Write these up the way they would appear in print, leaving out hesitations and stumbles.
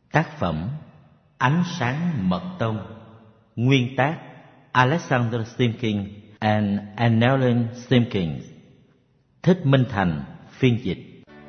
Tác phẩm Ánh sáng mật tông. Nguyên tác Alexander Simkin and Annelien Simkins. Thích Minh Thành phiên dịch.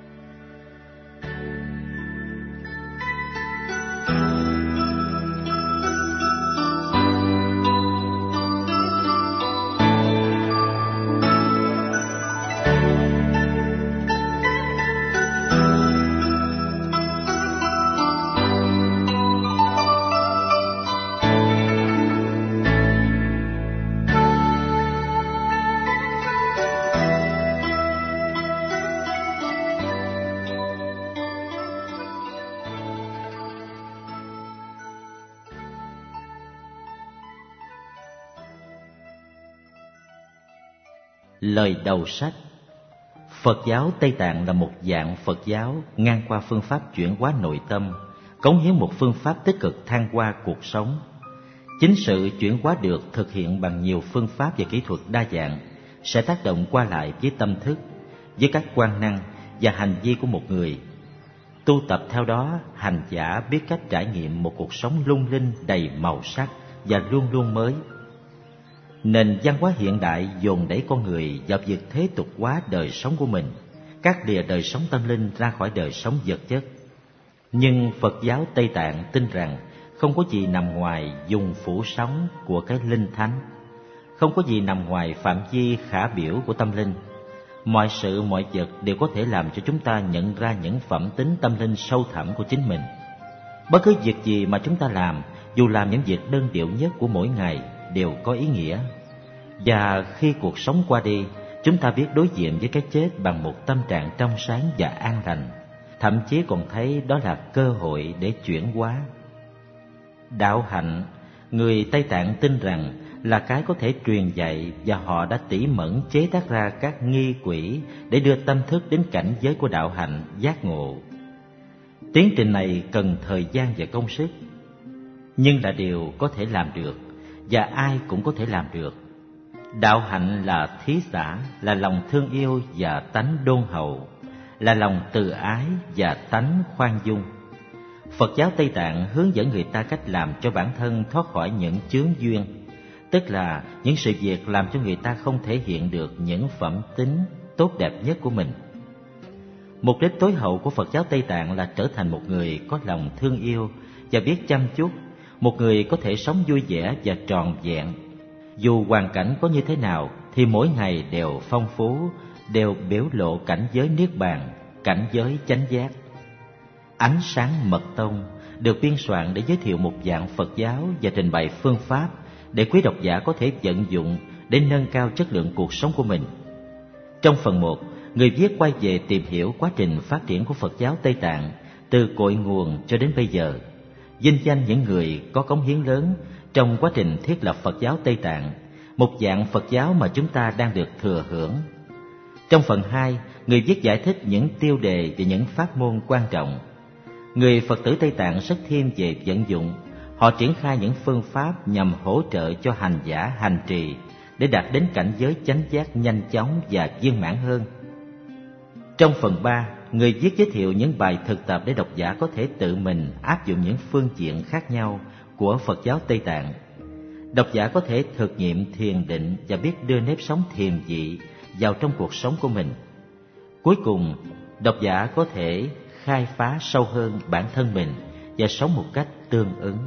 Lời đầu sách. Phật giáo Tây Tạng là một dạng Phật giáo ngang qua phương pháp chuyển hóa nội tâm, cống hiến một phương pháp tích cực thăng hoa cuộc sống. Chính sự chuyển hóa được thực hiện bằng nhiều phương pháp và kỹ thuật đa dạng sẽ tác động qua lại với tâm thức, với các quan năng và hành vi của một người. Tu tập theo đó, hành giả biết cách trải nghiệm một cuộc sống lung linh đầy màu sắc và luôn luôn mới. Nền văn hóa hiện đại dồn đẩy con người vào việc thế tục hóa đời sống của mình, cắt lìa đời sống tâm linh ra khỏi đời sống vật chất. Nhưng Phật giáo Tây Tạng tin rằng không có gì nằm ngoài vùng phủ sóng của cái linh thánh, không có gì nằm ngoài phạm vi khả biểu của tâm linh. Mọi sự mọi vật đều có thể làm cho chúng ta nhận ra những phẩm tính tâm linh sâu thẳm của chính mình. Bất cứ việc gì mà chúng ta làm, dù làm những việc đơn điệu nhất của mỗi ngày, đều có ý nghĩa. Và khi cuộc sống qua đi, chúng ta biết đối diện với cái chết bằng một tâm trạng trong sáng và an lành, thậm chí còn thấy đó là cơ hội để chuyển hóa. Đạo hạnh, người Tây Tạng tin rằng là cái có thể truyền dạy, và họ đã tỉ mẩn chế tác ra các nghi quỹ để đưa tâm thức đến cảnh giới của đạo hạnh giác ngộ. Tiến trình này cần thời gian và công sức, nhưng là điều có thể làm được, và ai cũng có thể làm được. Đạo hạnh là thí xả, là lòng thương yêu và tánh đôn hậu, là lòng từ ái và tánh khoan dung. Phật giáo Tây Tạng hướng dẫn người ta cách làm cho bản thân thoát khỏi những chướng duyên, tức là những sự việc làm cho người ta không thể hiện được những phẩm tính tốt đẹp nhất của mình. Mục đích tối hậu của Phật giáo Tây Tạng là trở thành một người có lòng thương yêu và biết chăm chút, một người có thể sống vui vẻ và trọn vẹn. Dù hoàn cảnh có như thế nào thì mỗi ngày đều phong phú, đều biểu lộ cảnh giới niết bàn, cảnh giới chánh giác. Ánh sáng mật tông được biên soạn để giới thiệu một dạng Phật giáo và trình bày phương pháp để quý độc giả có thể vận dụng để nâng cao chất lượng cuộc sống của mình. Trong phần 1, người viết quay về tìm hiểu quá trình phát triển của Phật giáo Tây Tạng từ cội nguồn cho đến bây giờ, vinh danh những người có cống hiến lớn trong quá trình thiết lập Phật giáo Tây Tạng, một dạng Phật giáo mà chúng ta đang được thừa hưởng. Trong phần 2, người viết giải thích những tiêu đề và những pháp môn quan trọng. Người Phật tử Tây Tạng rất thiên về vận dụng, họ triển khai những phương pháp nhằm hỗ trợ cho hành giả hành trì để đạt đến cảnh giới chánh giác nhanh chóng và viên mãn hơn. Trong phần 3, người viết giới thiệu những bài thực tập để độc giả có thể tự mình áp dụng những phương diện khác nhau của Phật giáo Tây Tạng. Độc giả có thể thực nghiệm thiền định và biết đưa nếp sống thiền vị vào trong cuộc sống của mình. Cuối cùng, độc giả có thể khai phá sâu hơn bản thân mình và sống một cách tương ứng.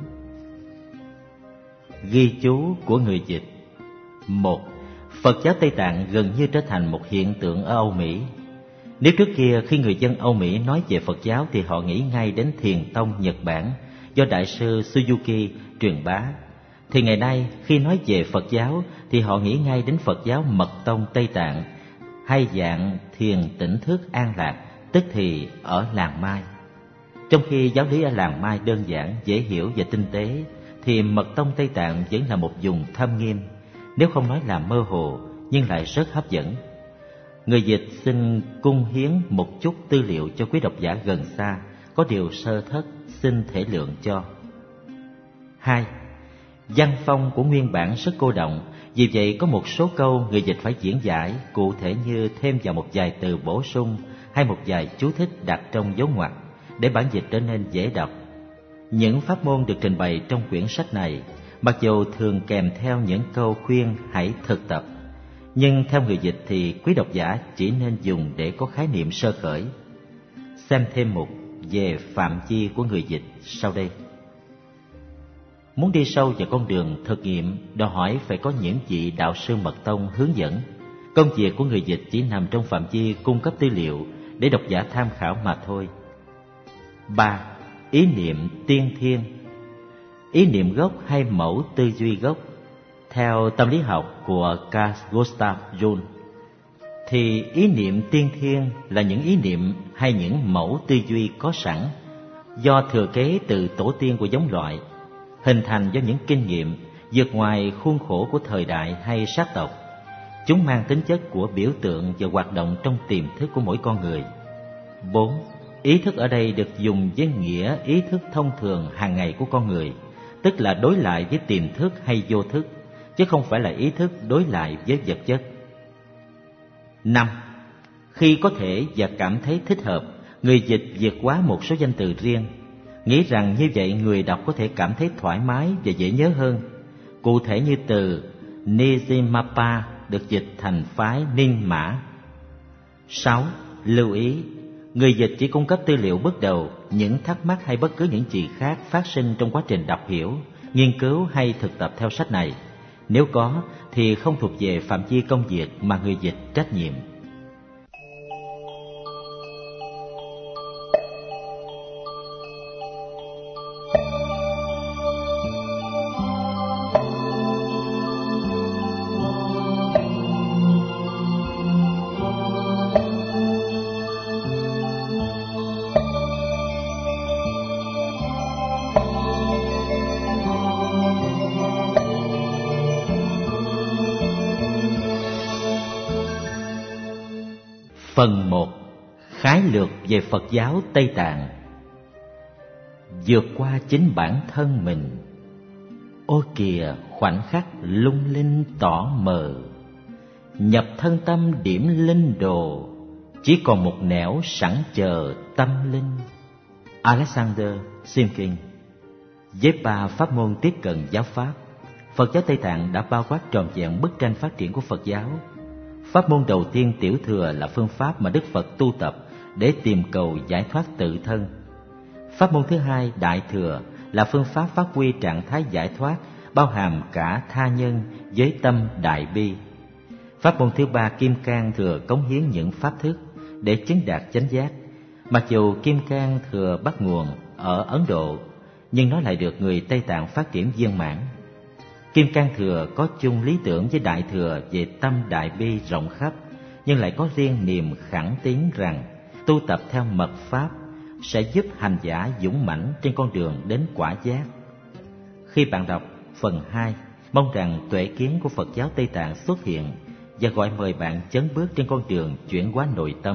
Ghi chú của người dịch. 1. Phật giáo Tây Tạng gần như trở thành một hiện tượng ở Âu Mỹ. Nếu trước kia khi người dân Âu Mỹ nói về Phật giáo thì họ nghĩ ngay đến Thiền tông Nhật Bản do Đại sư Suzuki truyền bá, thì ngày nay khi nói về Phật giáo thì họ nghĩ ngay đến Phật giáo Mật tông Tây Tạng hay dạng thiền tỉnh thức an lạc, tức thì ở làng Mai. Trong khi giáo lý ở làng Mai đơn giản, dễ hiểu và tinh tế, thì Mật tông Tây Tạng vẫn là một vùng thâm nghiêm, nếu không nói là mơ hồ, nhưng lại rất hấp dẫn. Người dịch xin cung hiến một chút tư liệu cho quý độc giả gần xa, có điều sơ thất xin thể lượng cho. 2. Văn phong của nguyên bản rất cô động, vì vậy có một số câu người dịch phải diễn giải, cụ thể như thêm vào một vài từ bổ sung hay một vài chú thích đặt trong dấu ngoặc để bản dịch trở nên dễ đọc. Những pháp môn được trình bày trong quyển sách này, mặc dù thường kèm theo những câu khuyên hãy thực tập, nhưng theo người dịch thì quý độc giả chỉ nên dùng để có khái niệm sơ khởi. Xem thêm mục về phạm vi của người dịch sau đây. Muốn đi sâu vào con đường thực nghiệm, đòi hỏi phải có những vị đạo sư mật tông hướng dẫn. Công việc của người dịch chỉ nằm trong phạm vi cung cấp tư liệu để độc giả tham khảo mà thôi. 3. Ý niệm tiên thiên. Ý niệm gốc hay mẫu tư duy gốc. Theo tâm lý học của Carl Gustav Jung, thì ý niệm tiên thiên là những ý niệm hay những mẫu tư duy có sẵn, do thừa kế từ tổ tiên của giống loại, hình thành do những kinh nghiệm vượt ngoài khuôn khổ của thời đại hay sát tộc. Chúng mang tính chất của biểu tượng và hoạt động trong tiềm thức của mỗi con người. 4. Ý thức ở đây được dùng với nghĩa ý thức thông thường hàng ngày của con người, tức là đối lại với tiềm thức hay vô thức, chứ không phải là ý thức đối lại với vật chất. 5. Khi có thể và cảm thấy thích hợp, người dịch vượt quá một số danh từ riêng, nghĩ rằng như vậy người đọc có thể cảm thấy thoải mái và dễ nhớ hơn. Cụ thể như từ Nizimapa được dịch thành phái Ninh Mã. 6. Lưu ý, người dịch chỉ cung cấp tư liệu bước đầu. Những thắc mắc hay bất cứ những gì khác phát sinh trong quá trình đọc hiểu, nghiên cứu hay thực tập theo sách này, nếu có thì không thuộc về phạm vi công việc mà người dịch trách nhiệm. Phần 1. Khái lược về Phật giáo Tây Tạng. Vượt qua chính bản thân mình. Ôi kìa khoảnh khắc lung linh tỏ mờ, nhập thân tâm điểm linh đồ, chỉ còn một nẻo sẵn chờ tâm linh. Alexander Simkin. Với 3 pháp môn tiếp cận giáo pháp, Phật giáo Tây Tạng đã bao quát trọn vẹn bức tranh phát triển của Phật giáo. Pháp môn đầu tiên, tiểu thừa, là phương pháp mà Đức Phật tu tập để tìm cầu giải thoát tự thân. Pháp môn thứ hai, đại thừa, là phương pháp phát huy trạng thái giải thoát, bao hàm cả tha nhân với tâm đại bi. Pháp môn thứ ba, kim cang thừa, cống hiến những pháp thức để chứng đạt chánh giác. Mặc dù kim cang thừa bắt nguồn ở Ấn Độ, nhưng nó lại được người Tây Tạng phát triển viên mãn. Kim cang thừa có chung lý tưởng với đại thừa về tâm đại bi rộng khắp, nhưng lại có riêng niềm khẳng tín rằng tu tập theo mật pháp sẽ giúp hành giả dũng mãnh trên con đường đến quả giác. Khi bạn đọc phần 2, mong rằng tuệ kiến của Phật giáo Tây Tạng xuất hiện và gọi mời bạn chấn bước trên con đường chuyển hóa nội tâm.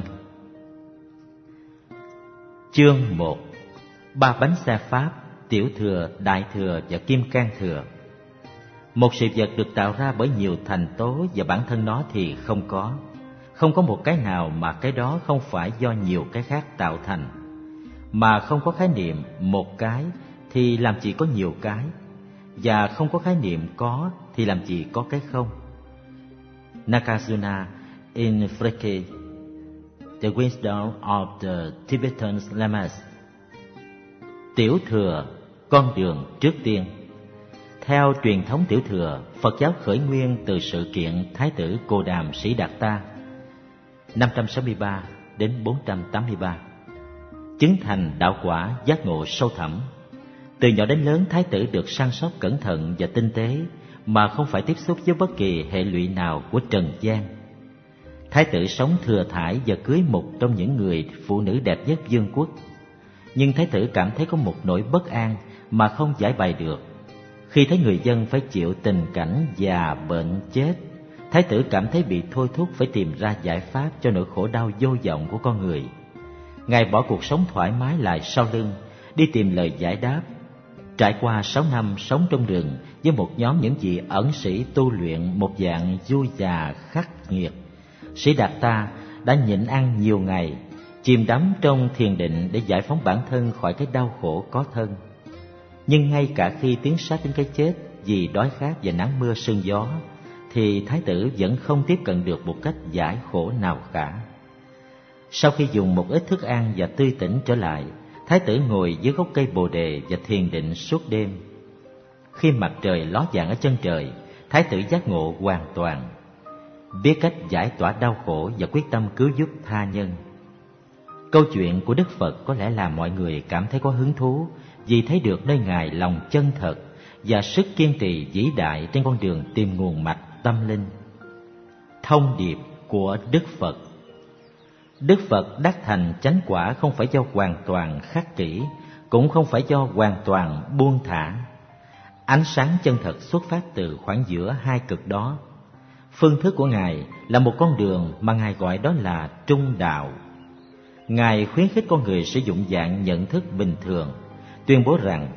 Chương 1. 3 bánh xe pháp, tiểu thừa, đại thừa và kim cang thừa. Một sự vật được tạo ra bởi nhiều thành tố và bản thân nó thì không có một cái nào mà cái đó không phải do nhiều cái khác tạo thành. Mà không có khái niệm một cái thì làm gì có nhiều cái, và không có khái niệm có thì làm gì có cái không. Nagarjuna in Freke, The Wisdom of the Tibetan Lamas. Tiểu thừa, con đường trước tiên. Theo truyền thống tiểu thừa, Phật giáo khởi nguyên từ sự kiện Thái tử Cồ Đàm Sĩ Đạt Ta 563 đến 483, chứng thành đạo quả giác ngộ sâu thẳm. Từ nhỏ đến lớn, Thái tử được săn sóc cẩn thận và tinh tế, mà không phải tiếp xúc với bất kỳ hệ lụy nào của trần gian. Thái tử sống thừa thãi và cưới một trong những người phụ nữ đẹp nhất vương quốc. Nhưng Thái tử cảm thấy có một nỗi bất an mà không giải bày được. Khi thấy người dân phải chịu tình cảnh già bệnh chết, Thái tử cảm thấy bị thôi thúc phải tìm ra giải pháp cho nỗi khổ đau vô vọng của con người. Ngài bỏ cuộc sống thoải mái lại sau lưng, đi tìm lời giải đáp. Trải qua 6 năm sống trong rừng với một nhóm những vị ẩn sĩ tu luyện một dạng vui già khắc nghiệt, Sĩ Đạt Ta đã nhịn ăn nhiều ngày, chìm đắm trong thiền định để giải phóng bản thân khỏi cái đau khổ có thân. Nhưng ngay cả khi tiến sát đến cái chết vì đói khát và nắng mưa sương gió, thì thái tử vẫn không tiếp cận được một cách giải khổ nào cả. Sau khi dùng một ít thức ăn và tươi tỉnh trở lại, thái tử ngồi dưới gốc cây bồ đề và thiền định suốt đêm. Khi mặt trời ló dạng ở chân trời, thái tử giác ngộ hoàn toàn, biết cách giải tỏa đau khổ và quyết tâm cứu giúp tha nhân. Câu chuyện của Đức Phật có lẽ làm mọi người cảm thấy có hứng thú, vì thấy được nơi Ngài lòng chân thật và sức kiên trì vĩ đại trên con đường tìm nguồn mạch tâm linh. Thông điệp của Đức Phật. Đức Phật đắc thành chánh quả không phải do hoàn toàn khắc kỷ, cũng không phải do hoàn toàn buông thả. Ánh sáng chân thật xuất phát từ khoảng giữa hai cực đó. Phương thức của Ngài là một con đường mà Ngài gọi đó là trung đạo. Ngài khuyến khích con người sử dụng dạng nhận thức bình thường, tuyên bố rằng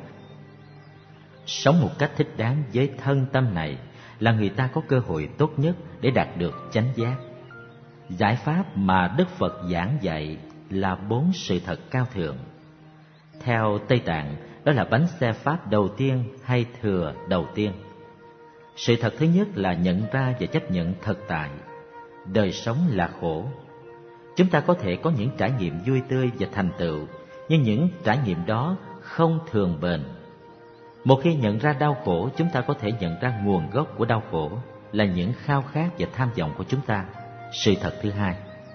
sống một cách thích đáng với thân tâm này là người ta có cơ hội tốt nhất để đạt được chánh giác. Giải pháp mà Đức Phật giảng dạy là 4 sự thật cao thượng. Theo Tây Tạng, đó là bánh xe Pháp đầu tiên hay thừa đầu tiên. Sự thật thứ nhất là nhận ra và chấp nhận thực tại. Đời sống là khổ. Chúng ta có thể có những trải nghiệm vui tươi và thành tựu, nhưng những trải nghiệm đó không thường bền. Một khi nhận ra đau khổ, chúng ta có thể nhận ra nguồn gốc của đau khổ là những khao khát và tham vọng của chúng ta. Sự thật thứ hai.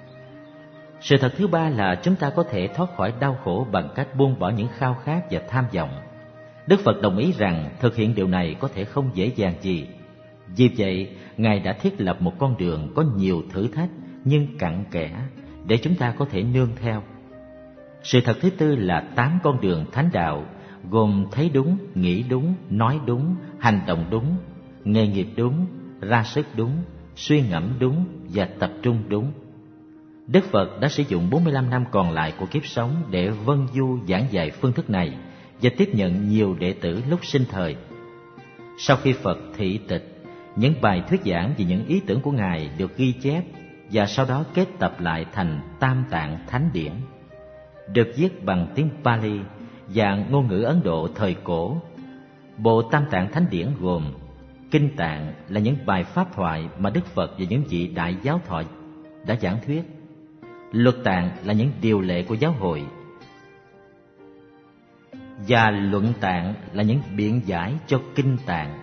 Sự thật thứ ba là chúng ta có thể thoát khỏi đau khổ bằng cách buông bỏ những khao khát và tham vọng. Đức Phật đồng ý rằng thực hiện điều này có thể không dễ dàng gì. Vì vậy, Ngài đã thiết lập một con đường có nhiều thử thách nhưng cặn kẽ để chúng ta có thể nương theo. Sự thật thứ tư là 8 con đường thánh đạo, gồm thấy đúng, nghĩ đúng, nói đúng, hành động đúng, nghề nghiệp đúng, ra sức đúng, suy ngẫm đúng và tập trung đúng. Đức Phật đã sử dụng 45 năm còn lại của kiếp sống để vâng du giảng dạy phương thức này và tiếp nhận nhiều đệ tử lúc sinh thời. Sau khi Phật thị tịch, những bài thuyết giảng về những ý tưởng của Ngài được ghi chép và sau đó kết tập lại thành Tam Tạng Thánh Điển, được viết bằng tiếng Pali và ngôn ngữ Ấn Độ thời cổ. Bộ Tam Tạng Thánh Điển gồm Kinh Tạng là những bài pháp thoại mà Đức Phật và những vị đại giáo thoại đã giảng thuyết. Luật Tạng là những điều lệ của giáo hội. Và Luận Tạng là những biện giải cho Kinh Tạng.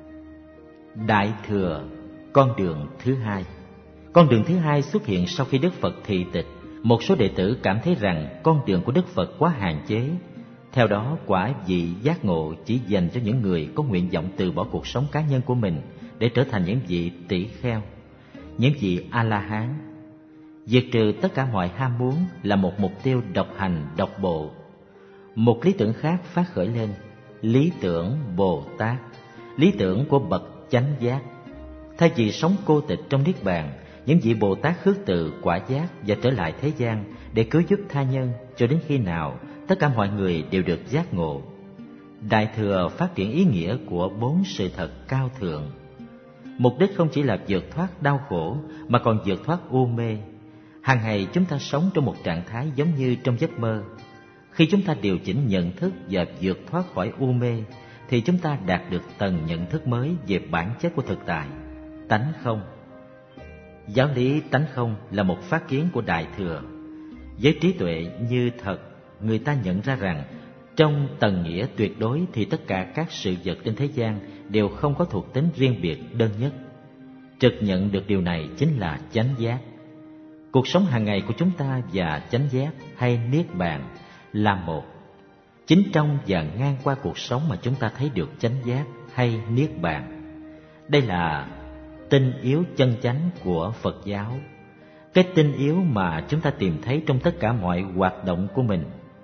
Đại Thừa, con đường thứ hai. Con đường thứ hai xuất hiện sau khi Đức Phật thị tịch. Một số đệ tử cảm thấy rằng con đường của Đức Phật quá hạn chế. Theo đó, quả vị giác ngộ chỉ dành cho những người có nguyện vọng từ bỏ cuộc sống cá nhân của mình để trở thành những vị tỷ kheo, những vị A-la-hán. Diệt trừ tất cả mọi ham muốn là một mục tiêu độc hành, độc bộ. Một lý tưởng khác phát khởi lên, lý tưởng Bồ Tát, lý tưởng của bậc chánh giác. Thay vì sống cô tịch trong niết bàn, những vị Bồ Tát khước từ quả giác và trở lại thế gian để cứu giúp tha nhân cho đến khi nào tất cả mọi người đều được giác ngộ. Đại Thừa phát triển ý nghĩa của 4 sự thật cao thượng. Mục đích không chỉ là vượt thoát đau khổ mà còn vượt thoát u mê. Hàng ngày chúng ta sống trong một trạng thái giống như trong giấc mơ. Khi chúng ta điều chỉnh nhận thức và vượt thoát khỏi u mê thì chúng ta đạt được tầng nhận thức mới về bản chất của thực tại, tánh không. Giáo lý tánh không là một phát kiến của Đại Thừa. Với trí tuệ như thật, người ta nhận ra rằng trong tầng nghĩa tuyệt đối thì tất cả các sự vật trên thế gian đều không có thuộc tính riêng biệt đơn nhất. Trực nhận được điều này chính là chánh giác. Cuộc sống hàng ngày của chúng ta và chánh giác hay niết bàn là một. Chính trong và ngang qua cuộc sống mà chúng ta thấy được chánh giác hay niết bàn. Đây là tinh yếu chân chánh của Phật giáo. Cái tinh yếu mà chúng ta tìm thấy trong tất cả mọi hoạt động của mình.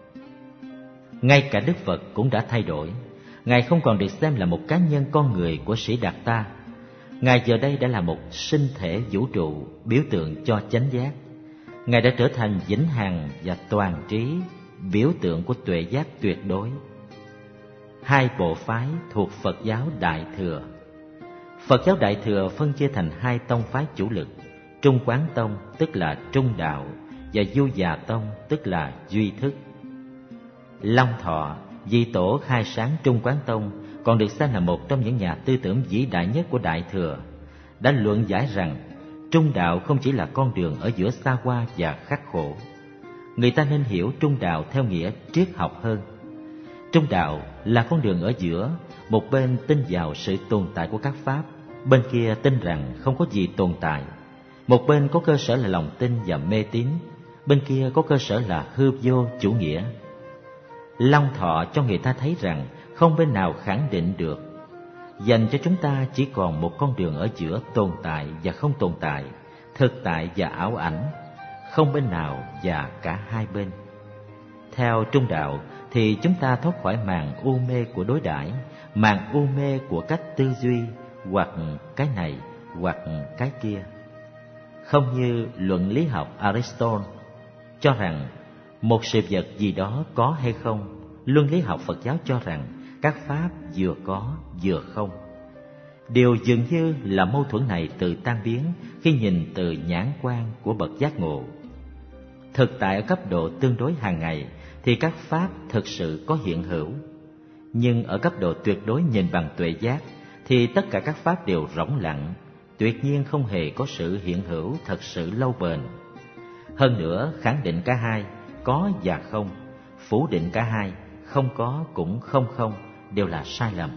Ngay cả Đức Phật cũng đã thay đổi. Ngài không còn được xem là một cá nhân con người của Sĩ Đạt Ta. Ngài giờ đây đã là một sinh thể vũ trụ, biểu tượng cho chánh giác. Ngài đã trở thành vĩnh hằng và toàn trí, biểu tượng của tuệ giác tuyệt đối. Hai bộ phái thuộc Phật giáo Đại Thừa. Phật giáo Đại Thừa phân chia thành 2 tông phái chủ lực: Trung Quán Tông tức là trung đạo và Du Già Tông tức là duy thức. Long Thọ Vì tổ khai sáng Trung Quán Tông còn được xem là một trong những nhà tư tưởng vĩ đại nhất của Đại Thừa, đã luận giải rằng trung đạo không chỉ là con đường ở giữa xa hoa và khắc khổ. Người ta nên hiểu trung đạo theo nghĩa triết học hơn. Trung đạo là con đường ở giữa, một bên tin vào sự tồn tại của các pháp, bên kia tin rằng không có gì tồn tại. Một bên có cơ sở là lòng tin và mê tín, bên kia có cơ sở là hư vô chủ nghĩa. Long Thọ cho người ta thấy rằng không bên nào khẳng định được. Dành cho chúng ta chỉ còn một con đường ở giữa tồn tại và không tồn tại, thực tại và ảo ảnh, không bên nào và cả hai bên. Theo trung đạo thì chúng ta thoát khỏi màn u mê của đối đãi, màn u mê của cách tư duy, hoặc cái này hoặc cái kia. Không như luận lý học Aristotle cho rằng một sự vật gì đó có hay không, luân lý học Phật giáo cho rằng các pháp vừa có vừa không. Điều dường như là mâu thuẫn này tự tan biến khi nhìn từ nhãn quan của bậc giác ngộ. Thực tại ở cấp độ tương đối hàng ngày thì các pháp thực sự có hiện hữu, nhưng ở cấp độ tuyệt đối nhìn bằng tuệ giác thì tất cả các pháp đều rỗng lặng, tuyệt nhiên không hề có sự hiện hữu thật sự lâu bền. Hơn nữa, khẳng định cả hai, có và không, phủ định cả hai, không có cũng không không, đều là sai lầm.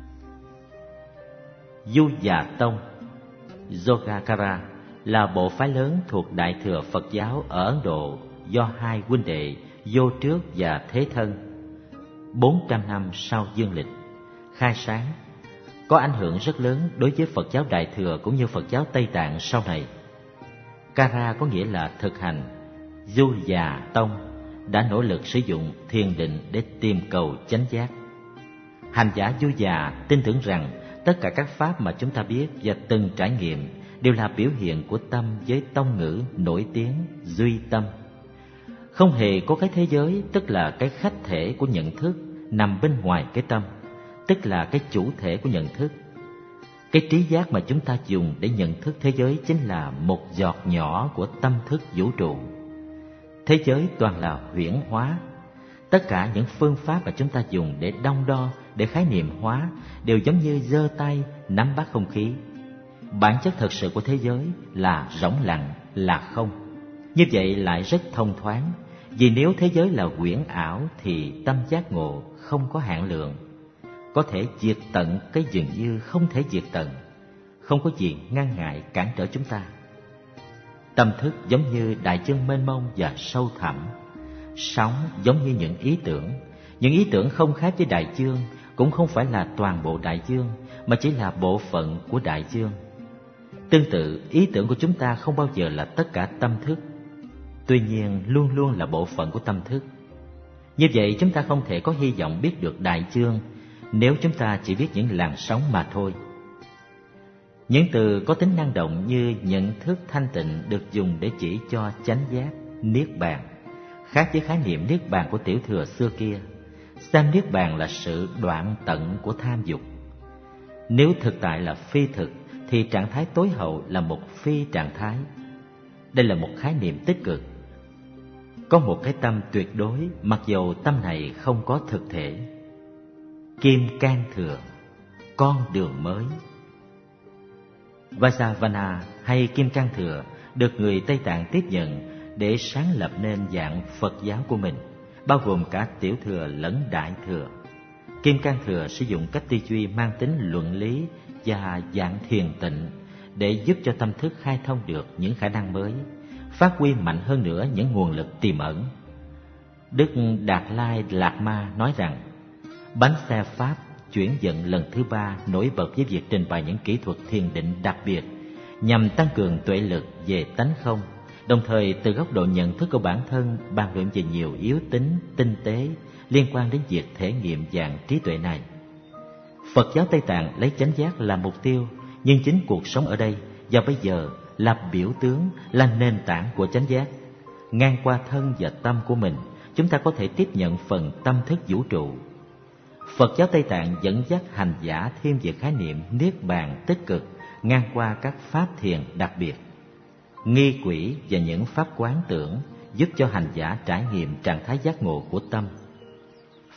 Du Già Tông Yogacara là bộ phái lớn thuộc Đại Thừa Phật giáo ở Ấn Độ do hai huynh đệ Vô Trước và Thế Thân 400 năm sau dương lịch khai sáng, có ảnh hưởng rất lớn đối với Phật giáo Đại Thừa cũng như Phật giáo Tây Tạng sau này. Kara có nghĩa là thực hành. Du Già Tông đã nỗ lực sử dụng thiền định để tìm cầu chánh giác. Hành giả Du Già tin tưởng rằng tất cả các pháp mà chúng ta biết và từng trải nghiệm đều là biểu hiện của tâm với tông ngữ nổi tiếng duy tâm. Không hề có cái thế giới, tức là cái khách thể của nhận thức nằm bên ngoài cái tâm, tức là cái chủ thể của nhận thức. Cái trí giác mà chúng ta dùng để nhận thức thế giới chính là một giọt nhỏ của tâm thức vũ trụ. Thế giới toàn là huyễn hóa. Tất cả những phương pháp mà chúng ta dùng để đong đo, để khái niệm hóa đều giống như giơ tay nắm bắt không khí. Bản chất thật sự của thế giới là rỗng lặng, là không. Như vậy lại rất thông thoáng, vì nếu thế giới là huyễn ảo thì tâm giác ngộ không có hạn lượng, có thể diệt tận cái dường như không thể diệt tận, không có gì ngăn ngại cản trở chúng ta. Tâm thức giống như đại dương mênh mông và sâu thẳm, sóng giống như những ý tưởng không khác với đại dương, cũng không phải là toàn bộ đại dương, mà chỉ là bộ phận của đại dương. Tương tự, ý tưởng của chúng ta không bao giờ là tất cả tâm thức, tuy nhiên luôn luôn là bộ phận của tâm thức. Như vậy chúng ta không thể có hy vọng biết được đại dương nếu chúng ta chỉ biết những làn sóng mà thôi. Những từ có tính năng động như nhận thức thanh tịnh được dùng để chỉ cho chánh giác, niết bàn, khác với khái niệm niết bàn của tiểu thừa xưa kia, xem niết bàn là sự đoạn tận của tham dục. Nếu thực tại là phi thực thì trạng thái tối hậu là một phi trạng thái. Đây là một khái niệm tích cực. Có một cái tâm tuyệt đối, mặc dầu tâm này không có thực thể. Kim Cang Thừa, con đường mới. Vajrayana hay Kim Cang Thừa được người Tây Tạng tiếp nhận để sáng lập nên dạng Phật giáo của mình, bao gồm cả tiểu thừa lẫn đại thừa. Kim Cang Thừa sử dụng cách tư duy mang tính luận lý và dạng thiền tịnh để giúp cho tâm thức khai thông được những khả năng mới, phát huy mạnh hơn nữa những nguồn lực tiềm ẩn. Đức Đạt Lai Lạt Ma nói rằng, bánh xe Pháp chuyển vận lần thứ 3 nổi bật với việc trình bày những kỹ thuật thiền định đặc biệt nhằm tăng cường tuệ lực về tánh không, đồng thời từ góc độ nhận thức của bản thân bàn luận về nhiều yếu tính tinh tế liên quan đến việc thể nghiệm dạng trí tuệ này. Phật giáo Tây Tạng lấy chánh giác là mục tiêu, nhưng chính cuộc sống ở đây và bây giờ là biểu tướng, là nền tảng của chánh giác. Ngang qua thân và tâm của mình, chúng ta có thể tiếp nhận phần tâm thức vũ trụ. Phật giáo Tây Tạng dẫn dắt hành giả thêm về khái niệm niết bàn tích cực ngang qua các pháp thiền đặc biệt. Nghi quỷ và những pháp quán tưởng giúp cho hành giả trải nghiệm trạng thái giác ngộ của tâm.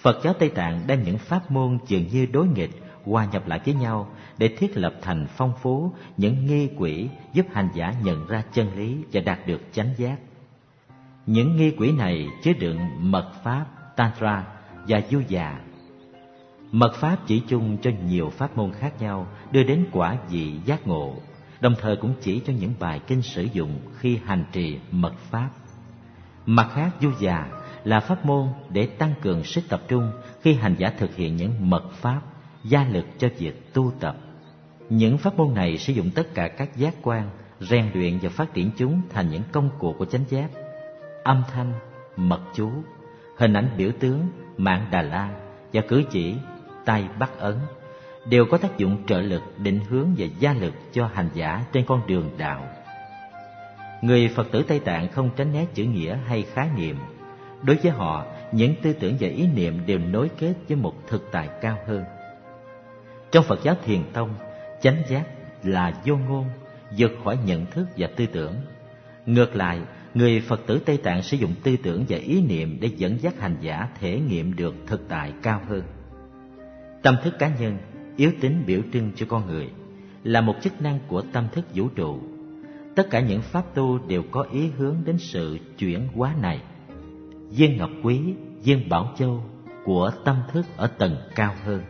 Phật giáo Tây Tạng đem những pháp môn dường như đối nghịch hòa nhập lại với nhau để thiết lập thành phong phú những nghi quỹ giúp hành giả nhận ra chân lý và đạt được chánh giác. Những nghi quỹ này chứa đựng mật pháp, tantra và du già. Mật pháp chỉ chung cho nhiều pháp môn khác nhau đưa đến quả vị giác ngộ, đồng thời cũng chỉ cho những bài kinh sử dụng khi hành trì mật pháp. Mặt khác, du già là pháp môn để tăng cường sức tập trung khi hành giả thực hiện những mật pháp, gia lực cho việc tu tập. Những pháp môn này sử dụng tất cả các giác quan, rèn luyện và phát triển chúng thành những công cụ của chánh giác. Âm thanh, mật chú, hình ảnh biểu tướng, mạng Đà La và cử chỉ, tay bắt ấn đều có tác dụng trợ lực, định hướng và gia lực cho hành giả trên con đường đạo. Người Phật tử Tây Tạng không tránh né chữ nghĩa hay khái niệm. Đối với họ, những tư tưởng và ý niệm đều nối kết với một thực tại cao hơn. Trong Phật giáo Thiền Tông, chánh giác là vô ngôn, vượt khỏi nhận thức và tư tưởng. Ngược lại, người Phật tử Tây Tạng sử dụng tư tưởng và ý niệm để dẫn dắt hành giả thể nghiệm được thực tại cao hơn. Tâm thức cá nhân, yếu tính biểu trưng cho con người, là một chức năng của tâm thức vũ trụ. Tất cả những pháp tu đều có ý hướng đến sự chuyển hóa này. Viên ngọc quý, viên bảo châu của tâm thức ở tầng cao hơn.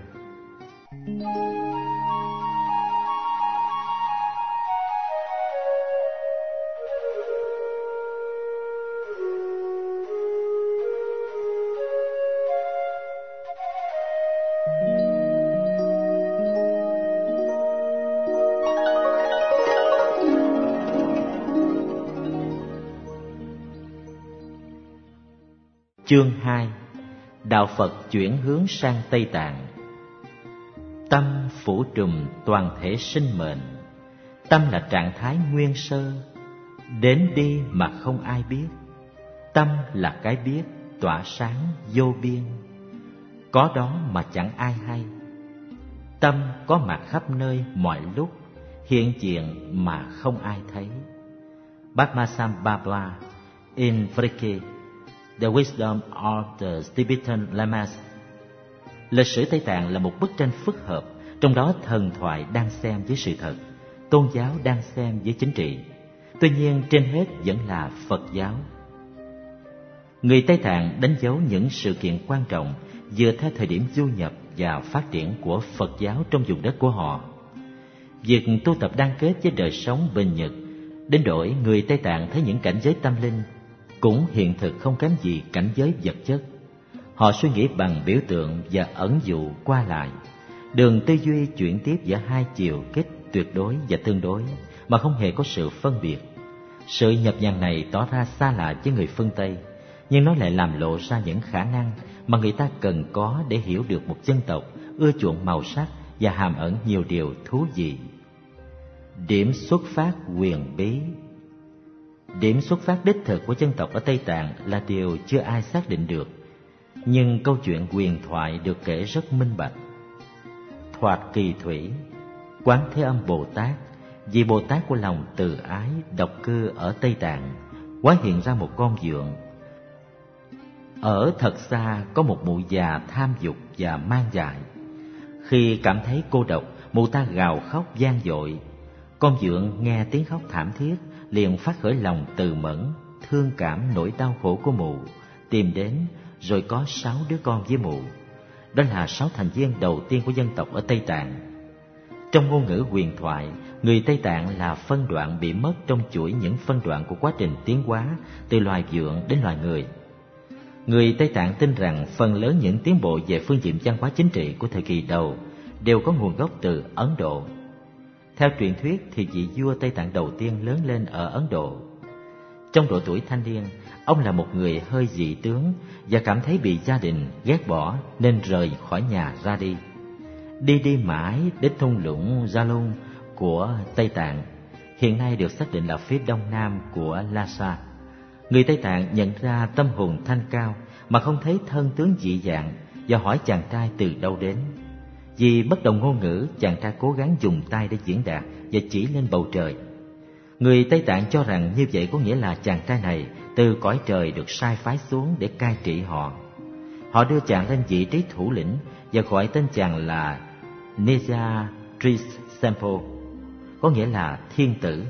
Chương 2. Đạo Phật chuyển hướng sang Tây Tạng. Tâm phủ trùm toàn thể sinh mệnh. Tâm là trạng thái nguyên sơ, đến đi mà không ai biết. Tâm là cái biết tỏa sáng vô biên, có đó mà chẳng ai hay. Tâm có mặt khắp nơi mọi lúc, hiện diện mà không ai thấy. Padmasambhava in Friki, The Wisdom of the Tibetan Lamas. Lịch sử Tây Tạng là một bức tranh phức hợp, trong đó thần thoại đang xen với sự thật, tôn giáo đang xen với chính trị. Tuy nhiên, trên hết vẫn là Phật giáo. Người Tây Tạng đánh dấu những sự kiện quan trọng vừa theo thời điểm du nhập và phát triển của Phật giáo trong vùng đất của họ. Việc tu tập đan kết với đời sống bình nhật, đến đổi người Tây Tạng thấy những cảnh giới tâm linh cũng hiện thực không kém gì cảnh giới vật chất. Họ suy nghĩ bằng biểu tượng và ẩn dụ qua lại. Đường tư duy chuyển tiếp giữa hai chiều kích tuyệt đối và tương đối mà không hề có sự phân biệt. Sự nhập nhằng này tỏ ra xa lạ với người phương Tây, nhưng nó lại làm lộ ra những khả năng mà người ta cần có để hiểu được một dân tộc ưa chuộng màu sắc và hàm ẩn nhiều điều thú vị. Điểm xuất phát huyền bí. Điểm xuất phát đích thực của dân tộc ở Tây Tạng là điều chưa ai xác định được, nhưng câu chuyện huyền thoại được kể rất minh bạch. Thoạt Kỳ Thủy, Quán Thế Âm Bồ Tát, vị Bồ Tát của lòng từ ái độc cư ở Tây Tạng, hóa hiện ra một con vượn. Ở thật xa có một mụ già tham dục và mang dại. Khi cảm thấy cô độc, mụ ta gào khóc vang dội. Con vượn nghe tiếng khóc thảm thiết, liền phát khởi lòng từ mẫn, thương cảm nỗi đau khổ của mụ, tìm đến rồi có 6 đứa con với mụ. Đó là 6 thành viên đầu tiên của dân tộc ở Tây Tạng. Trong ngôn ngữ huyền thoại, người Tây Tạng là phân đoạn bị mất trong chuỗi những phân đoạn của quá trình tiến hóa từ loài vượn đến loài người. Người Tây Tạng tin rằng phần lớn những tiến bộ về phương diện văn hóa chính trị của thời kỳ đầu đều có nguồn gốc từ Ấn Độ. Theo truyền thuyết thì vị vua Tây Tạng đầu tiên lớn lên ở Ấn Độ. Trong độ tuổi thanh niên, ông là một người hơi dị tướng và cảm thấy bị gia đình ghét bỏ nên rời khỏi nhà ra đi. Đi mãi đến thung lũng Jalung của Tây Tạng, hiện nay được xác định là phía đông nam của Lhasa. Người Tây Tạng nhận ra tâm hồn thanh cao mà không thấy thân tướng dị dạng và hỏi chàng trai từ đâu đến. Vì bất đồng ngôn ngữ, chàng trai cố gắng dùng tay để diễn đạt và chỉ lên bầu trời. Người Tây Tạng cho rằng như vậy có nghĩa là chàng trai này từ cõi trời được sai phái xuống để cai trị họ. Họ đưa chàng lên vị trí thủ lĩnh và gọi tên chàng là Neza Trisempo, có nghĩa là thiên tử.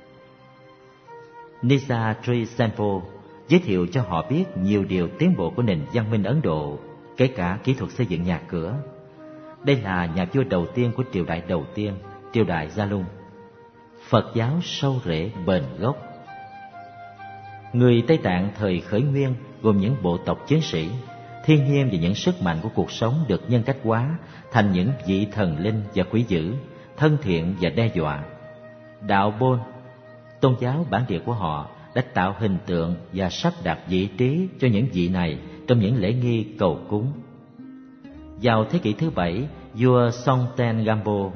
Neza Trisempo giới thiệu cho họ biết nhiều điều tiến bộ của nền văn minh Ấn Độ, kể cả kỹ thuật xây dựng nhà cửa. Đây là nhà vua đầu tiên của triều đại đầu tiên, triều đại Gia Lung. Phật giáo sâu rễ bền gốc. Người Tây Tạng thời khởi nguyên gồm những bộ tộc chiến sĩ, thiên nhiên và những sức mạnh của cuộc sống được nhân cách hóa thành những vị thần linh và quỷ dữ, thân thiện và đe dọa. Đạo Bôn, tôn giáo bản địa của họ, đã tạo hình tượng và sắp đặt vị trí cho những vị này trong những lễ nghi cầu cúng. Vào thế kỷ thứ 7, vua Songten Gampo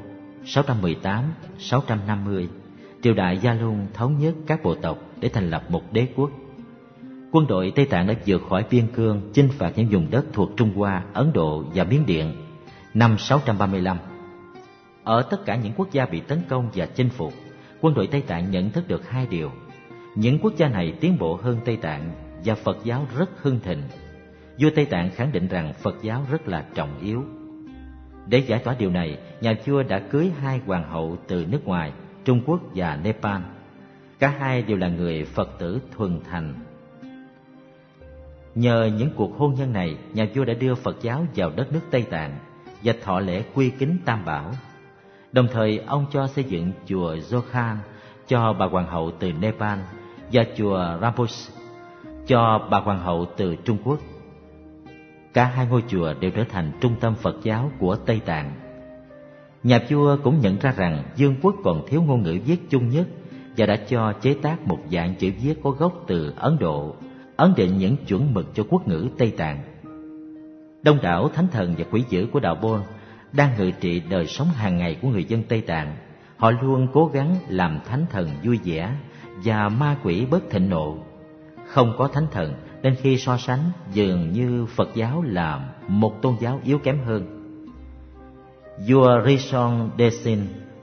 618-650, triều đại Gia Lung thống nhất các bộ tộc để thành lập một đế quốc. Quân đội Tây Tạng đã vượt khỏi biên cương, chinh phạt những vùng đất thuộc Trung Hoa, Ấn Độ và Miến Điện năm 635. Ở tất cả những quốc gia bị tấn công và chinh phục, quân đội Tây Tạng nhận thức được hai điều: những quốc gia này tiến bộ hơn Tây Tạng và Phật giáo rất hưng thịnh. Vua Tây Tạng khẳng định rằng Phật giáo rất là trọng yếu. Để giải tỏa điều này, nhà vua đã cưới hai hoàng hậu từ nước ngoài, Trung Quốc và Nepal. Cả hai đều là người Phật tử thuần thành. Nhờ những cuộc hôn nhân này, nhà vua đã đưa Phật giáo vào đất nước Tây Tạng và thọ lễ quy kính Tam Bảo. Đồng thời, ông cho xây dựng chùa Jokhan cho bà hoàng hậu từ Nepal và chùa Rinpoche cho bà hoàng hậu từ Trung Quốc. Cả hai ngôi chùa đều trở thành trung tâm Phật giáo của Tây Tạng. Nhà vua cũng nhận ra rằng vương quốc còn thiếu ngôn ngữ viết chung nhất và đã cho chế tác một dạng chữ viết có gốc từ Ấn Độ, ấn định những chuẩn mực cho quốc ngữ Tây Tạng. Đông đảo thánh thần và quỷ dữ của đạo Bôn đang ngự trị đời sống hàng ngày của người dân Tây Tạng. Họ luôn cố gắng làm thánh thần vui vẻ và ma quỷ bớt thịnh nộ. Không có thánh thần nên khi so sánh, dường như Phật giáo là một tôn giáo yếu kém hơn. Vua Rishon Desin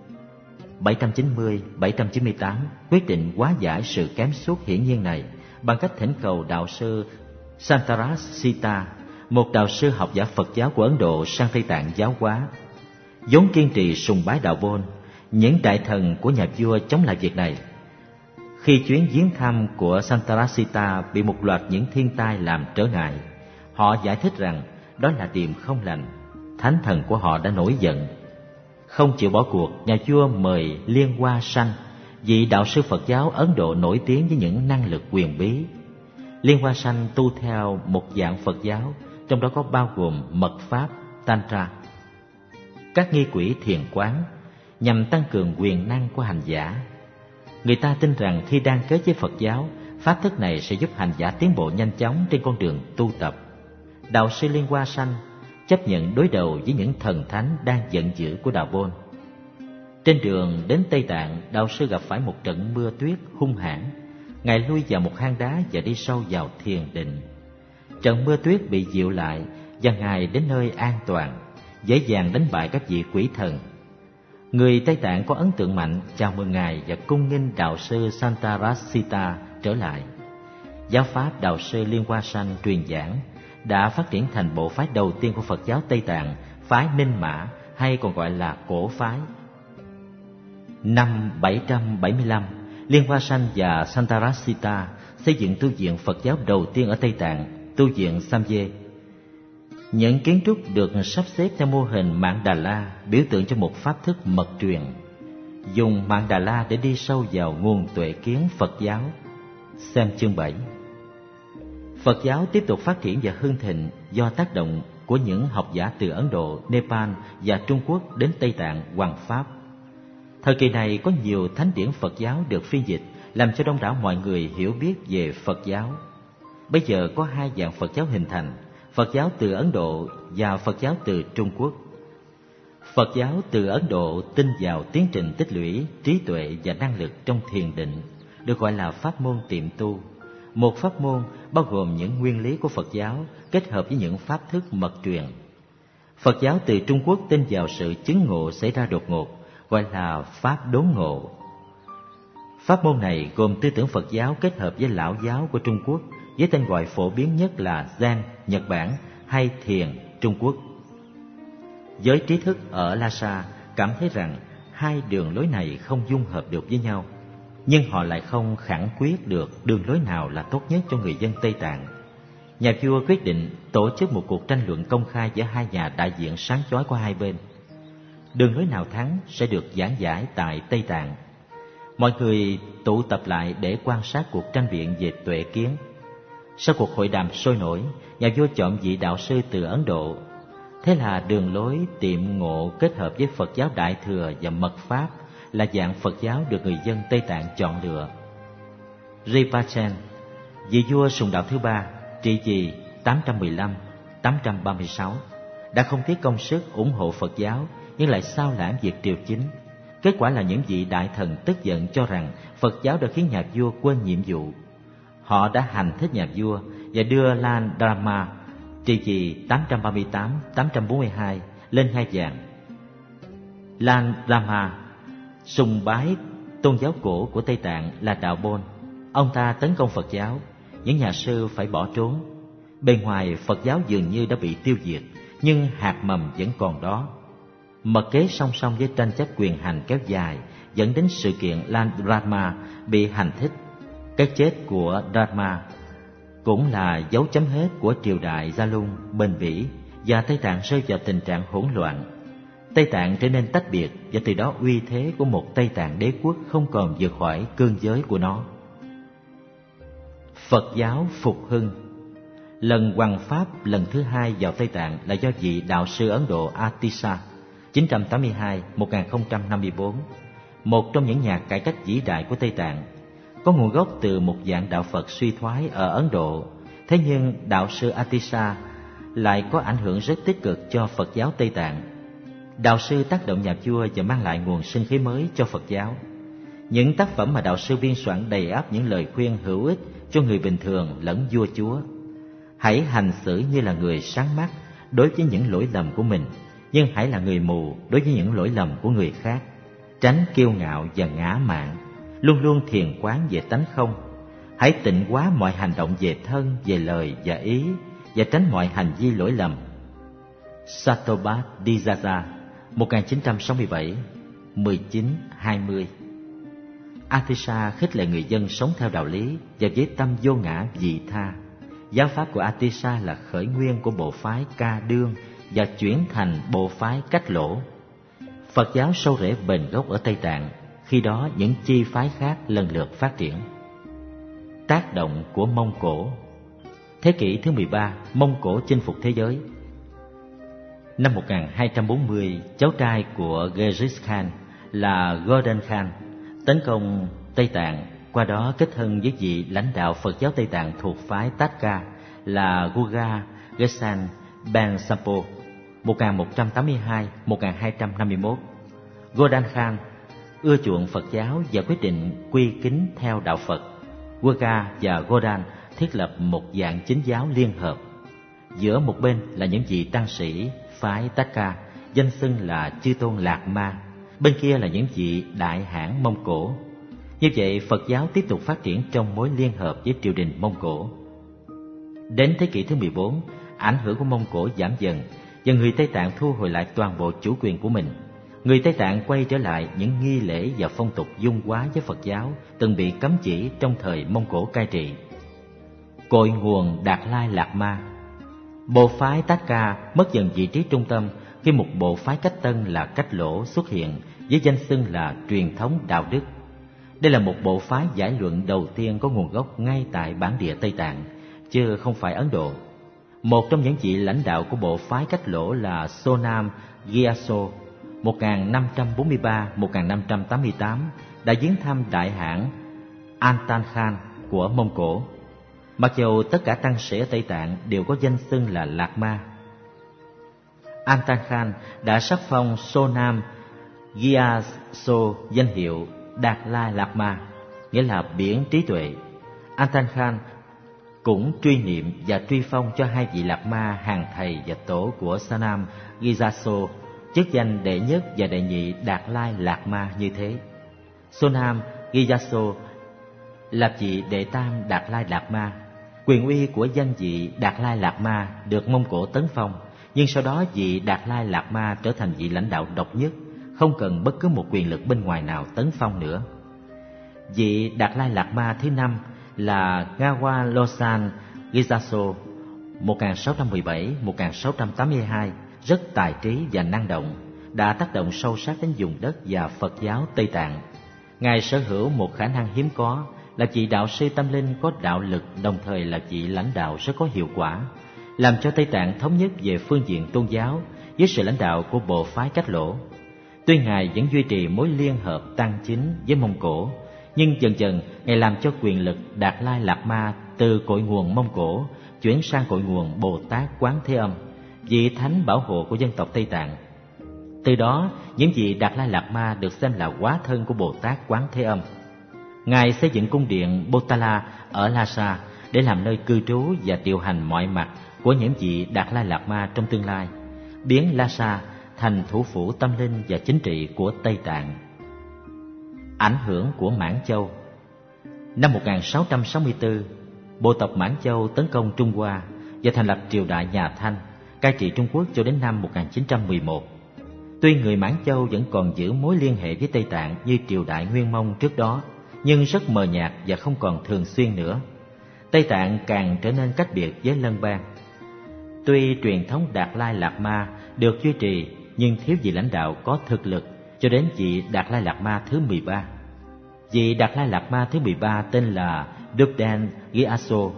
790-798 quyết định hóa giải sự kém suốt hiển nhiên này bằng cách thỉnh cầu đạo sư Santarasita, một đạo sư học giả Phật giáo của Ấn Độ, sang Tây Tạng giáo hóa. Vốn kiên trì sùng bái đạo Bôn, những đại thần của nhà vua chống lại việc này. Khi chuyến viếng thăm của Santarasita bị một loạt những thiên tai làm trở ngại, họ giải thích rằng đó là điềm không lành. Thánh thần của họ đã nổi giận. Không chịu bỏ cuộc, nhà vua mời Liên Hoa Sanh, vị đạo sư Phật giáo Ấn Độ nổi tiếng với những năng lực quyền bí. Liên Hoa Sanh tu theo một dạng Phật giáo, trong đó có bao gồm mật pháp, tantra, các nghi quỷ thiền quán, nhằm tăng cường quyền năng của hành giả. Người ta tin rằng khi đan kết với Phật giáo, pháp thức này sẽ giúp hành giả tiến bộ nhanh chóng trên con đường tu tập. Đạo sư Liên Hoa Sanh chấp nhận đối đầu với những thần thánh đang giận dữ của đạo Bôn. Trên đường đến Tây Tạng, đạo sư gặp phải một trận mưa tuyết hung hãn. Ngài lui vào một hang đá và đi sâu vào thiền định. Trận mưa tuyết bị dịu lại và Ngài đến nơi an toàn, dễ dàng đánh bại các vị quỷ thần. Người Tây Tạng có ấn tượng mạnh chào mừng Ngài và cung nghênh đạo sư Santarasita trở lại. Giáo pháp đạo sư Liên Hoa Sanh truyền giảng đã phát triển thành bộ phái đầu tiên của Phật giáo Tây Tạng, phái Ninh Mã hay còn gọi là Cổ phái. Năm 775, Liên Hoa Sanh và Santarasita xây dựng tu viện Phật giáo đầu tiên ở Tây Tạng, tu viện Samye. Những kiến trúc được sắp xếp theo mô hình Mạn Đà La, biểu tượng cho một pháp thức mật truyền. Dùng Mạn Đà La để đi sâu vào nguồn tuệ kiến Phật giáo. Xem chương 7. Phật giáo tiếp tục phát triển và hưng thịnh do tác động của những học giả từ Ấn Độ, Nepal và Trung Quốc đến Tây Tạng hoằng pháp. Thời kỳ này có nhiều thánh điển Phật giáo được phiên dịch, làm cho đông đảo mọi người hiểu biết về Phật giáo. Bây giờ có hai dạng Phật giáo hình thành: Phật giáo từ Ấn Độ và Phật giáo từ Trung Quốc. Phật giáo từ Ấn Độ tin vào tiến trình tích lũy trí tuệ và năng lực trong thiền định, được gọi là pháp môn tiệm tu. Một pháp môn bao gồm những nguyên lý của Phật giáo kết hợp với những pháp thức mật truyền. Phật giáo từ Trung Quốc tin vào sự chứng ngộ xảy ra đột ngột, gọi là pháp đốn ngộ. Pháp môn này gồm tư tưởng Phật giáo kết hợp với lão giáo của Trung Quốc, với tên gọi phổ biến nhất là Zen, Nhật Bản, hay thiền Trung Quốc. Giới trí thức ở Lhasa cảm thấy rằng hai đường lối này không dung hợp được với nhau, nhưng họ lại không khẳng quyết được đường lối nào là tốt nhất cho người dân Tây Tạng. Nhà vua quyết định tổ chức một cuộc tranh luận công khai giữa hai nhà đại diện sáng chói của hai bên. Đường lối nào thắng sẽ được giảng giải tại Tây Tạng. Mọi người tụ tập lại để quan sát cuộc tranh biện về tuệ kiến. Sau cuộc hội đàm sôi nổi, nhà vua chọn vị đạo sư từ Ấn Độ. Thế là đường lối tiệm ngộ kết hợp với Phật giáo Đại Thừa và Mật Pháp là dạng Phật giáo được người dân Tây Tạng chọn lựa. Rinpoche, vị vua sùng đạo thứ ba, trị vì 815-836, đã không tiếc công sức ủng hộ Phật giáo nhưng lại sao lãng việc triều chính. Kết quả là những vị đại thần tức giận cho rằng Phật giáo đã khiến nhà vua quên nhiệm vụ. Họ đã hành thích nhà vua và đưa Lan Drama, trị vì 838-842, lên ngai vàng. Lan Drama sùng bái tôn giáo cổ của Tây Tạng là đạo Bôn. Ông ta tấn công Phật giáo, những nhà sư phải bỏ trốn. Bên ngoài Phật giáo dường như đã bị tiêu diệt, nhưng hạt mầm vẫn còn đó. Mật kế song song với tranh chấp quyền hành kéo dài dẫn đến sự kiện Lan Drama bị hành thích. Cái chết của Dharma cũng là dấu chấm hết của triều đại Gia Lung bền bỉ, và Tây Tạng rơi vào tình trạng hỗn loạn. Tây Tạng trở nên tách biệt, và từ đó uy thế của một Tây Tạng đế quốc không còn vượt khỏi cương giới của nó. Phật giáo phục hưng. Lần hoằng pháp lần thứ hai vào Tây Tạng là do vị đạo sư Ấn Độ Atisa 982-1054, một trong những nhà cải cách vĩ đại của Tây Tạng. Có nguồn gốc từ một dạng đạo Phật suy thoái ở Ấn Độ. Thế nhưng đạo sư Atisa lại có ảnh hưởng rất tích cực cho Phật giáo Tây Tạng. Đạo sư tác động nhà vua và mang lại nguồn sinh khí mới cho Phật giáo. Những tác phẩm mà đạo sư biên soạn đầy ắp những lời khuyên hữu ích cho người bình thường lẫn vua chúa. Hãy hành xử như là người sáng mắt đối với những lỗi lầm của mình, nhưng hãy là người mù đối với những lỗi lầm của người khác. Tránh kiêu ngạo và ngã mạn, luôn luôn thiền quán về tánh không. Hãy tịnh hóa mọi hành động về thân, về lời và ý, và tránh mọi hành vi lỗi lầm. Satobat Dijaja 1967-1920. Atisa khích lệ người dân sống theo đạo lý và với tâm vô ngã vị tha. Giáo pháp của Atisa là khởi nguyên của bộ phái Ca Đương và chuyển thành bộ phái Cách Lỗ. Phật giáo sâu rễ bền gốc ở Tây Tạng, khi đó những chi phái khác lần lượt phát triển. Tác động của Mông Cổ. Thế kỷ thứ 13, Mông Cổ chinh phục thế giới. Năm 1240, cháu trai của Genghis Khan là Gordon Khan tấn công Tây Tạng, qua đó kết thân với vị lãnh đạo Phật giáo Tây Tạng thuộc phái Tatka là Guga Gesang Ben Sampo 1182-1251. Gordon Khan ưa chuộng Phật giáo và quyết định quy kính theo đạo Phật. Guga và Gordon thiết lập một dạng chính giáo liên hợp. Giữa một bên là những vị tăng sĩ phái Tatka danh xưng là Chư Tôn Lạc Ma, bên kia là những vị đại hãn Mông Cổ. Như vậy Phật giáo tiếp tục phát triển trong mối liên hợp với triều đình Mông Cổ. Đến thế kỷ thứ 14, ảnh hưởng của Mông Cổ giảm dần và người Tây Tạng thu hồi lại toàn bộ chủ quyền của mình. Người Tây Tạng quay trở lại những nghi lễ và phong tục dung hóa với Phật giáo từng bị cấm chỉ trong thời Mông Cổ cai trị. Cội nguồn Đạt Lai Lạt Ma. Bộ phái Tatka mất dần vị trí trung tâm khi một bộ phái cách tân là Cách Lỗ xuất hiện với danh xưng là truyền thống đạo đức. Đây là một bộ phái giải luận đầu tiên có nguồn gốc ngay tại bản địa Tây Tạng, chứ không phải Ấn Độ. Một trong những vị lãnh đạo của bộ phái Cách Lỗ là Sonam Gyatso 1543-1588 đã viếng thăm đại hãn Antan Khan của Mông Cổ. Mặc dù tất cả tăng sĩ ở Tây Tạng đều có danh xưng là Lạt Ma, Antan Khan đã sắc phong Sonam Gyatso danh hiệu Đạt Lai Lạt Ma, nghĩa là biển trí tuệ. Antan Khan cũng truy niệm và truy phong cho hai vị Lạt Ma hàng thầy và tổ của Sonam Gyatso chức danh đệ nhất và đệ nhị Đạt Lai Lạt Ma như thế. Sonam Gyatso là vị đệ tam Đạt Lai Lạt Ma. Quyền uy của danh vị Đạt Lai Lạt Ma được Mông Cổ tấn phong, nhưng sau đó vị Đạt Lai Lạt Ma trở thành vị lãnh đạo độc nhất, không cần bất cứ một quyền lực bên ngoài nào tấn phong nữa. Vị Đạt Lai Lạt Ma thứ 5 là Ngawa Losan Gyatso 1617-1682, rất tài trí và năng động, đã tác động sâu sắc đến vùng đất và Phật giáo Tây Tạng. Ngài sở hữu một khả năng hiếm có, là vị đạo sư tâm linh có đạo lực, đồng thời là vị lãnh đạo rất có hiệu quả, làm cho Tây Tạng thống nhất về phương diện tôn giáo với sự lãnh đạo của bộ phái Cách Lỗ. Tuy Ngài vẫn duy trì mối liên hợp tăng chính với Mông Cổ, nhưng dần dần Ngài làm cho quyền lực Đạt Lai Lạt Ma từ cội nguồn Mông Cổ chuyển sang cội nguồn Bồ Tát Quán Thế Âm, vị thánh bảo hộ của dân tộc Tây Tạng. Từ đó, những vị Đạt Lai Lạt Ma được xem là hóa thân của Bồ Tát Quán Thế Âm. Ngài xây dựng cung điện Potala ở Lhasa để làm nơi cư trú và điều hành mọi mặt của những vị Đạt Lai Lạt Ma trong tương lai, biến Lhasa thành thủ phủ tâm linh và chính trị của Tây Tạng. Ảnh hưởng của Mãn Châu. Năm 1664, bộ tộc Mãn Châu tấn công Trung Hoa và thành lập triều đại nhà Thanh, cai trị Trung Quốc cho đến năm 1911. Tuy người Mãn Châu vẫn còn giữ mối liên hệ với Tây Tạng như triều đại Nguyên Mông trước đó, nhưng rất mờ nhạt và không còn thường xuyên nữa. Tây Tạng càng trở nên cách biệt với Lân Bang. Tuy truyền thống Đạt Lai Lạt Ma được duy trì, nhưng thiếu vị lãnh đạo có thực lực cho đến vị Đạt Lai Lạt Ma thứ 13. Vị Đạt Lai Lạt Ma thứ 13 tên là Drupden Gyatso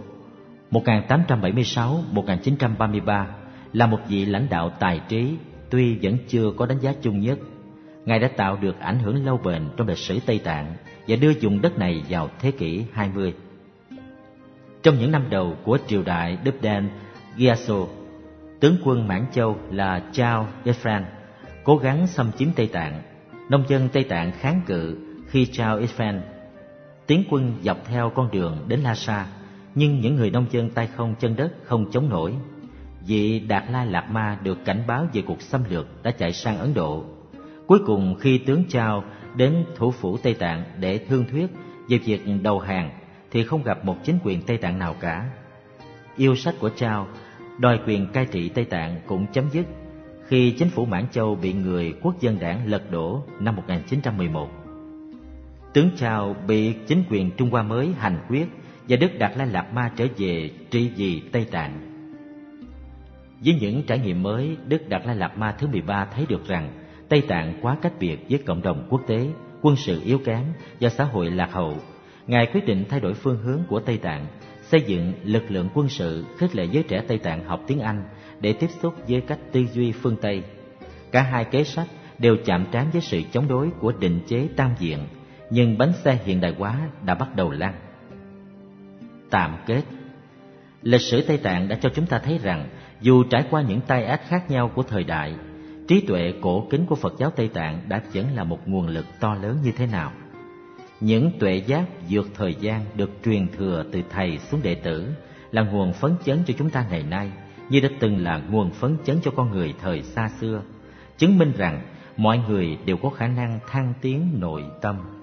1876-1933, là một vị lãnh đạo tài trí, tuy vẫn chưa có đánh giá chung nhất. Ngài đã tạo được ảnh hưởng lâu bền trong lịch sử Tây Tạng và đưa vùng đất này vào thế kỷ 20. Trong những năm đầu của triều đại Drupden Gyatso, tướng quân Mãn Châu là Chao Yifan cố gắng xâm chiếm Tây Tạng. Nông dân Tây Tạng kháng cự khi Chao Yifan tiến quân dọc theo con đường đến Lhasa, nhưng những người nông dân tay không chân đất không chống nổi. Vị Đạt Lai Lạt Ma được cảnh báo về cuộc xâm lược đã chạy sang Ấn Độ. Cuối cùng khi tướng Chao đến thủ phủ Tây Tạng để thương thuyết về việc đầu hàng thì không gặp một chính quyền Tây Tạng nào cả. Yêu sách của Chao đòi quyền cai trị Tây Tạng cũng chấm dứt khi chính phủ Mãn Châu bị người Quốc dân đảng lật đổ năm 1911. Tướng Chao bị chính quyền Trung Hoa mới hành quyết và Đức Đạt Lai Lạt Ma trở về trị vì Tây Tạng. Với những trải nghiệm mới, Đức Đạt Lai Lạt Ma thứ 13 thấy được rằng Tây Tạng quá cách biệt với cộng đồng quốc tế, quân sự yếu kém và xã hội lạc hậu. Ngài quyết định thay đổi phương hướng của Tây Tạng, xây dựng lực lượng quân sự, khích lệ giới trẻ Tây Tạng học tiếng Anh để tiếp xúc với cách tư duy phương Tây. Cả hai kế sách đều chạm trán với sự chống đối của định chế tam diện, nhưng bánh xe hiện đại hóa đã bắt đầu lăn. Tạm kết, lịch sử Tây Tạng đã cho chúng ta thấy rằng dù trải qua những tai ách khác nhau của thời đại, trí tuệ cổ kính của Phật giáo Tây Tạng đã vẫn là một nguồn lực to lớn như thế nào. Những tuệ giác vượt thời gian được truyền thừa từ thầy xuống đệ tử là nguồn phấn chấn cho chúng ta ngày nay, như đã từng là nguồn phấn chấn cho con người thời xa xưa, chứng minh rằng mọi người đều có khả năng thăng tiến nội tâm.